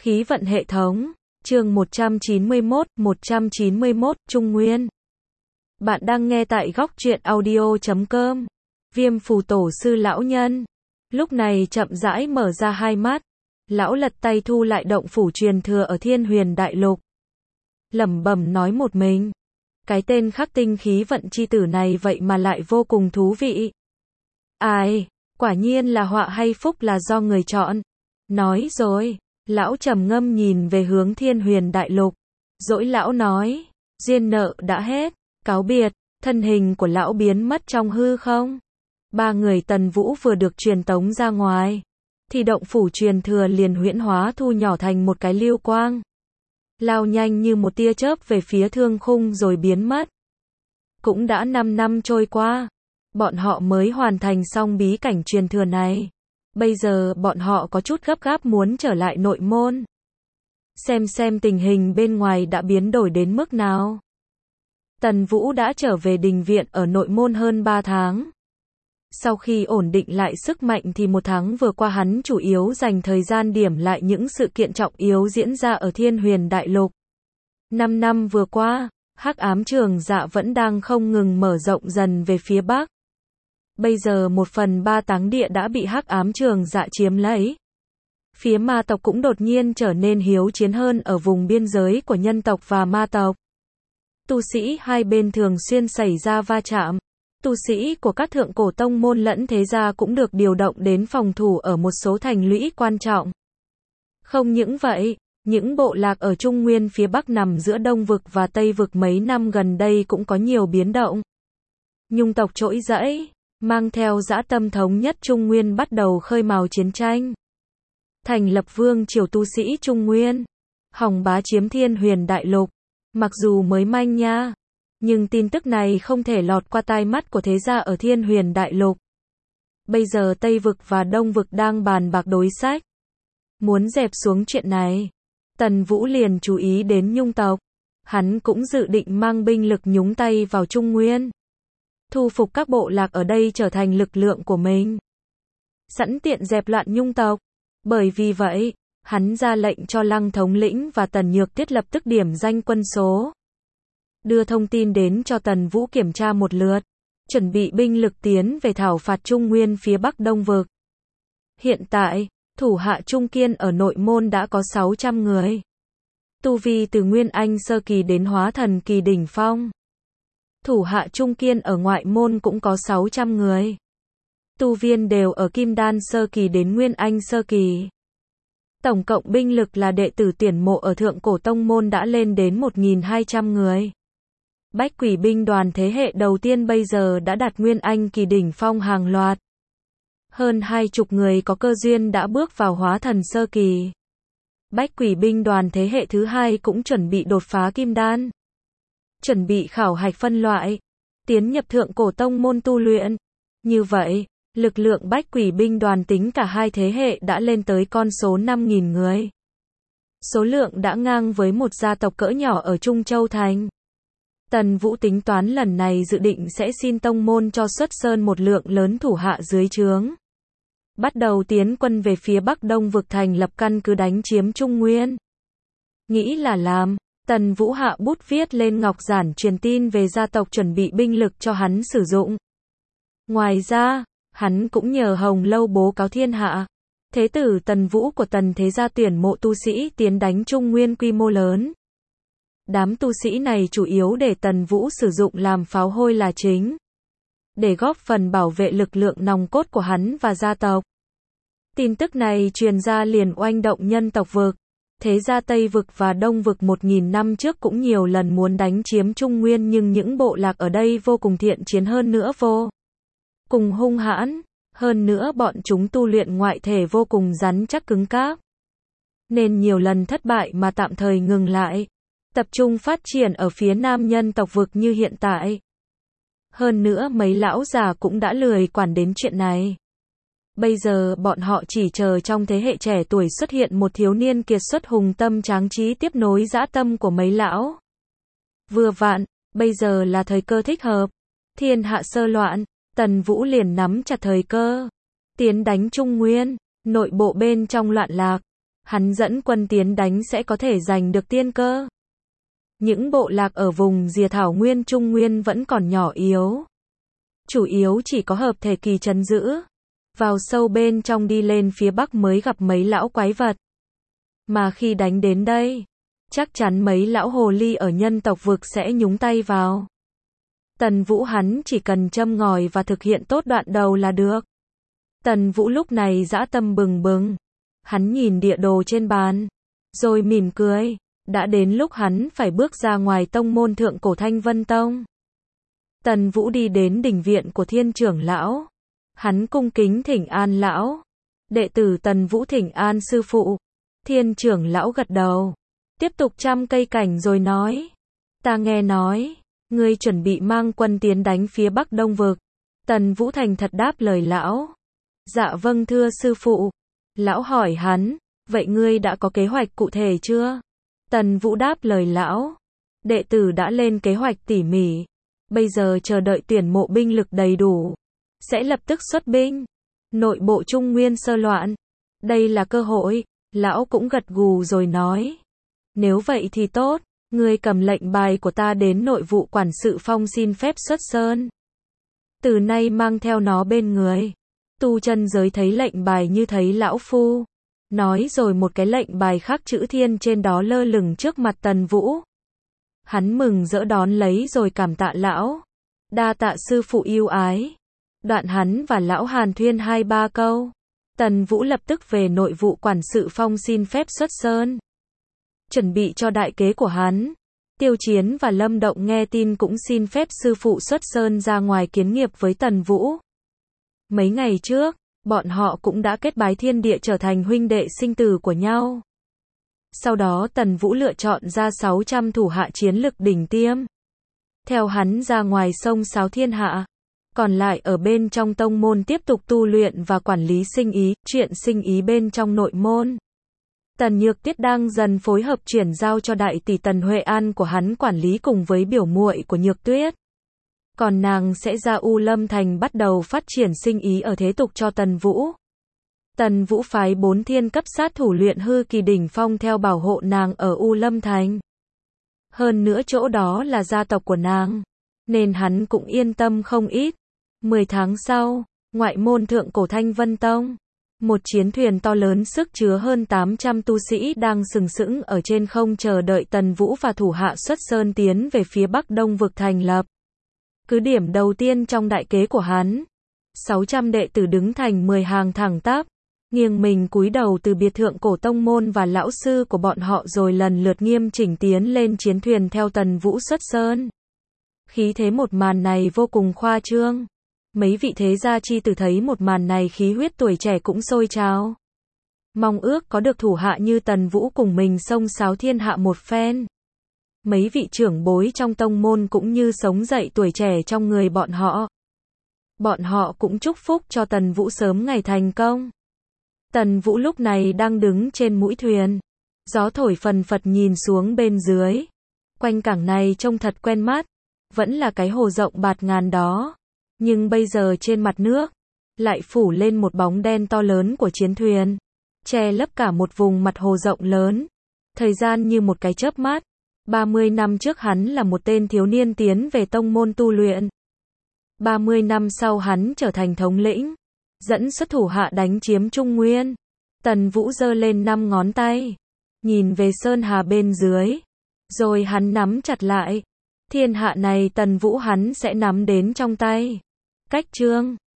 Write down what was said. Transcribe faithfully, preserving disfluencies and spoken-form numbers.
Khí vận hệ thống, chương một trăm chín mươi mốt, một trăm chín mươi mốt, Trung Nguyên. Bạn đang nghe tại góc truyện audio chấm com. Viêm phù tổ sư lão nhân. Lúc này chậm rãi mở ra hai mắt. Lão lật tay thu lại động phủ truyền thừa ở Thiên Huyền Đại Lục. Lẩm bẩm nói một mình. Cái tên khắc tinh khí vận chi tử này vậy mà lại vô cùng thú vị. Ai, quả nhiên là họa hay phúc là do người chọn. Nói rồi. Lão trầm ngâm nhìn về hướng Thiên Huyền Đại Lục. Dỗi lão nói, duyên nợ đã hết, cáo biệt, thân hình của lão biến mất trong hư không. Ba người Tần Vũ vừa được truyền tống ra ngoài, thì động phủ truyền thừa liền huyễn hóa thu nhỏ thành một cái lưu quang. Lao nhanh như một tia chớp về phía thương khung rồi biến mất. Cũng đã năm năm trôi qua, bọn họ mới hoàn thành xong bí cảnh truyền thừa này. Bây giờ bọn họ có chút gấp gáp muốn trở lại nội môn. Xem xem tình hình bên ngoài đã biến đổi đến mức nào. Tần Vũ đã trở về đình viện ở nội môn hơn ba tháng. Sau khi ổn định lại sức mạnh thì một tháng vừa qua hắn chủ yếu dành thời gian điểm lại những sự kiện trọng yếu diễn ra ở Thiên Huyền Đại Lục. Năm năm vừa qua, Hắc Ám Trường Dạ vẫn đang không ngừng mở rộng dần về phía Bắc. Bây giờ một phần ba táng địa đã bị Hắc Ám Trường Dạ chiếm lấy. Phía ma tộc cũng đột nhiên trở nên hiếu chiến hơn ở vùng biên giới của nhân tộc và ma tộc. Tu sĩ hai bên thường xuyên xảy ra va chạm. Tu sĩ của các thượng cổ tông môn lẫn thế gia cũng được điều động đến phòng thủ ở một số thành lũy quan trọng. Không những vậy, những bộ lạc ở Trung Nguyên phía Bắc nằm giữa Đông Vực và Tây Vực mấy năm gần đây cũng có nhiều biến động. Nhung tộc trỗi dậy, mang theo dã tâm thống nhất Trung Nguyên bắt đầu khơi mào chiến tranh. Thành lập vương triều tu sĩ Trung Nguyên. Hòng bá chiếm Thiên Huyền Đại Lục. Mặc dù mới manh nha, nhưng tin tức này không thể lọt qua tai mắt của thế gia ở Thiên Huyền Đại Lục. Bây giờ Tây Vực và Đông Vực đang bàn bạc đối sách. Muốn dẹp xuống chuyện này, Tần Vũ liền chú ý đến Nhung tộc. Hắn cũng dự định mang binh lực nhúng tay vào Trung Nguyên. Thu phục các bộ lạc ở đây trở thành lực lượng của mình. Sẵn tiện dẹp loạn Nhung tộc. Bởi vì vậy, hắn ra lệnh cho Lăng thống lĩnh và Tần Nhược Tiết lập tức điểm danh quân số. Đưa thông tin đến cho Tần Vũ kiểm tra một lượt. Chuẩn bị binh lực tiến về thảo phạt Trung Nguyên phía Bắc Đông Vực. Hiện tại, thủ hạ Trung Kiên ở nội môn đã có sáu trăm người. Tu vi từ Nguyên Anh Sơ Kỳ đến Hóa Thần Kỳ đỉnh phong. Thủ hạ Trung Kiên ở ngoại môn cũng có sáu trăm người. Tu viên đều ở Kim Đan Sơ Kỳ đến Nguyên Anh Sơ Kỳ. Tổng cộng binh lực là đệ tử tuyển mộ ở Thượng Cổ Tông Môn đã lên đến một nghìn hai trăm người. Bách Quỷ binh đoàn thế hệ đầu tiên bây giờ đã đạt Nguyên Anh Kỳ đỉnh phong hàng loạt. Hơn hai chục người có cơ duyên đã bước vào Hóa Thần Sơ Kỳ. Bách Quỷ binh đoàn thế hệ thứ hai cũng chuẩn bị đột phá Kim Đan. Chuẩn bị khảo hạch phân loại, tiến nhập Thượng Cổ Tông Môn tu luyện. Như vậy, lực lượng Bách Quỷ binh đoàn tính cả hai thế hệ đã lên tới con số năm nghìn người. Số lượng đã ngang với một gia tộc cỡ nhỏ ở Trung Châu Thành. Tần Vũ tính toán lần này dự định sẽ xin tông môn cho xuất sơn một lượng lớn thủ hạ dưới trướng. Bắt đầu tiến quân về phía Bắc Đông Vực thành lập căn cứ đánh chiếm Trung Nguyên. Nghĩ là làm, Tần Vũ hạ bút viết lên ngọc giản truyền tin về gia tộc chuẩn bị binh lực cho hắn sử dụng. Ngoài ra, hắn cũng nhờ Hồng Lâu bố cáo thiên hạ. Thế tử Tần Vũ của Tần thế gia tuyển mộ tu sĩ tiến đánh Trung Nguyên quy mô lớn. Đám tu sĩ này chủ yếu để Tần Vũ sử dụng làm pháo hôi là chính. Để góp phần bảo vệ lực lượng nòng cốt của hắn và gia tộc. Tin tức này truyền ra liền oanh động nhân tộc vực. Thế gia Tây Vực và Đông Vực một nghìn năm trước cũng nhiều lần muốn đánh chiếm Trung Nguyên nhưng những bộ lạc ở đây vô cùng thiện chiến hơn nữa vô. Cùng hung hãn, hơn nữa bọn chúng tu luyện ngoại thể vô cùng rắn chắc cứng cáp. Nên nhiều lần thất bại mà tạm thời ngừng lại. Tập trung phát triển ở phía nam nhân tộc vực như hiện tại. Hơn nữa mấy lão già cũng đã lười quản đến chuyện này. Bây giờ bọn họ chỉ chờ trong thế hệ trẻ tuổi xuất hiện một thiếu niên kiệt xuất hùng tâm tráng trí tiếp nối dã tâm của mấy lão. Vừa vặn, bây giờ là thời cơ thích hợp. Thiên hạ sơ loạn, Tần Vũ liền nắm chặt thời cơ. Tiến đánh Trung Nguyên, nội bộ bên trong loạn lạc. hắn dẫn quân tiến đánh sẽ có thể giành được tiên cơ. Những bộ lạc ở vùng rìa thảo nguyên Trung Nguyên vẫn còn nhỏ yếu. Chủ yếu chỉ có hợp thể kỳ trấn giữ. Vào sâu bên trong đi lên phía bắc mới gặp mấy lão quái vật. Mà khi đánh đến đây, chắc chắn mấy lão hồ ly ở nhân tộc vực sẽ nhúng tay vào. Tần Vũ hắn chỉ cần châm ngòi và thực hiện tốt đoạn đầu là được. Tần Vũ lúc này dã tâm bừng bừng. Hắn nhìn địa đồ trên bàn, rồi mỉm cười. Đã đến lúc hắn phải bước ra ngoài tông môn thượng cổ Thanh Vân Tông. Tần Vũ đi đến đình viện của Thiên trưởng lão. Hắn cung kính thỉnh an lão. Đệ tử Tần Vũ thỉnh an sư phụ. Thiên trưởng lão gật đầu. Tiếp tục chăm cây cảnh rồi nói. Ta nghe nói, ngươi chuẩn bị mang quân tiến đánh phía Bắc Đông Vực. Tần Vũ thành thật đáp lời lão. Dạ vâng thưa sư phụ. Lão hỏi hắn, vậy ngươi đã có kế hoạch cụ thể chưa? Tần Vũ đáp lời lão. Đệ tử đã lên kế hoạch tỉ mỉ. Bây giờ chờ đợi tuyển mộ binh lực đầy đủ. Sẽ lập tức xuất binh. Nội bộ Trung Nguyên sơ loạn. Đây là cơ hội. Lão cũng gật gù rồi nói. Nếu vậy thì tốt. Ngươi cầm lệnh bài của ta đến nội vụ quản sự Phong xin phép xuất sơn. Từ nay mang theo nó bên người. Tu chân giới thấy lệnh bài như thấy lão phu. Nói rồi một cái lệnh bài khắc chữ thiên trên đó lơ lửng trước mặt Tần Vũ. Hắn mừng rỡ đón lấy rồi cảm tạ lão. Đa tạ sư phụ yêu ái. Đoạn hắn và lão hàn thuyên hai ba câu. Tần Vũ lập tức về nội vụ quản sự Phong xin phép xuất sơn. Chuẩn bị cho đại kế của hắn. Tiêu Chiến và Lâm Động nghe tin cũng xin phép sư phụ xuất sơn ra ngoài kiến nghiệp với Tần Vũ. Mấy ngày trước, bọn họ cũng đã kết bái thiên địa trở thành huynh đệ sinh tử của nhau. Sau đó Tần Vũ lựa chọn ra sáu trăm thủ hạ chiến lực đỉnh tiêm. Theo hắn ra ngoài sông sáo thiên hạ. Còn lại ở bên trong tông môn tiếp tục tu luyện và quản lý sinh ý, chuyện sinh ý bên trong nội môn. Tần Nhược Tiết đang dần phối hợp chuyển giao cho đại tỷ Tần Huệ An của hắn quản lý cùng với biểu muội của Nhược Tuyết. Còn nàng sẽ ra U Lâm Thành bắt đầu phát triển sinh ý ở thế tục cho Tần Vũ. Tần Vũ phái bốn thiên cấp sát thủ luyện hư kỳ đỉnh phong theo bảo hộ nàng ở U Lâm Thành. Hơn nữa chỗ đó là gia tộc của nàng, nên hắn cũng yên tâm không ít. Mười tháng sau, ngoại môn thượng cổ Thanh Vân Tông. Một chiến thuyền to lớn sức chứa hơn tám trăm tu sĩ đang sừng sững ở trên không chờ đợi Tần Vũ và thủ hạ xuất sơn tiến về phía Bắc Đông vực thành lập. Cứ điểm đầu tiên trong đại kế của hắn. sáu trăm đệ tử đứng thành mười hàng thẳng tắp, nghiêng mình cúi đầu từ biệt thượng cổ tông môn và lão sư của bọn họ rồi lần lượt nghiêm chỉnh tiến lên chiến thuyền theo Tần Vũ xuất sơn. Khí thế một màn này vô cùng khoa trương. Mấy vị thế gia chi tử thấy một màn này khí huyết tuổi trẻ cũng sôi trào. Mong ước có được thủ hạ như Tần Vũ cùng mình xông xáo thiên hạ một phen. Mấy vị trưởng bối trong tông môn cũng như sống dậy tuổi trẻ trong người bọn họ. Bọn họ cũng chúc phúc cho Tần Vũ sớm ngày thành công. Tần Vũ lúc này đang đứng trên mũi thuyền. Gió thổi phần phật nhìn xuống bên dưới. Quanh cảng này trông thật quen mắt. Vẫn là cái hồ rộng bạt ngàn đó. Nhưng bây giờ trên mặt nước, lại phủ lên một bóng đen to lớn của chiến thuyền. Che lấp cả một vùng mặt hồ rộng lớn. Thời gian như một cái chớp mắt. ba mươi năm trước hắn là một tên thiếu niên tiến về tông môn tu luyện. ba mươi năm sau hắn trở thành thống lĩnh. Dẫn xuất thủ hạ đánh chiếm Trung Nguyên. Tần Vũ giơ lên năm ngón tay. Nhìn về sơn hà bên dưới. Rồi hắn nắm chặt lại. Thiên hạ này Tần Vũ hắn sẽ nắm đến trong tay. Cách chương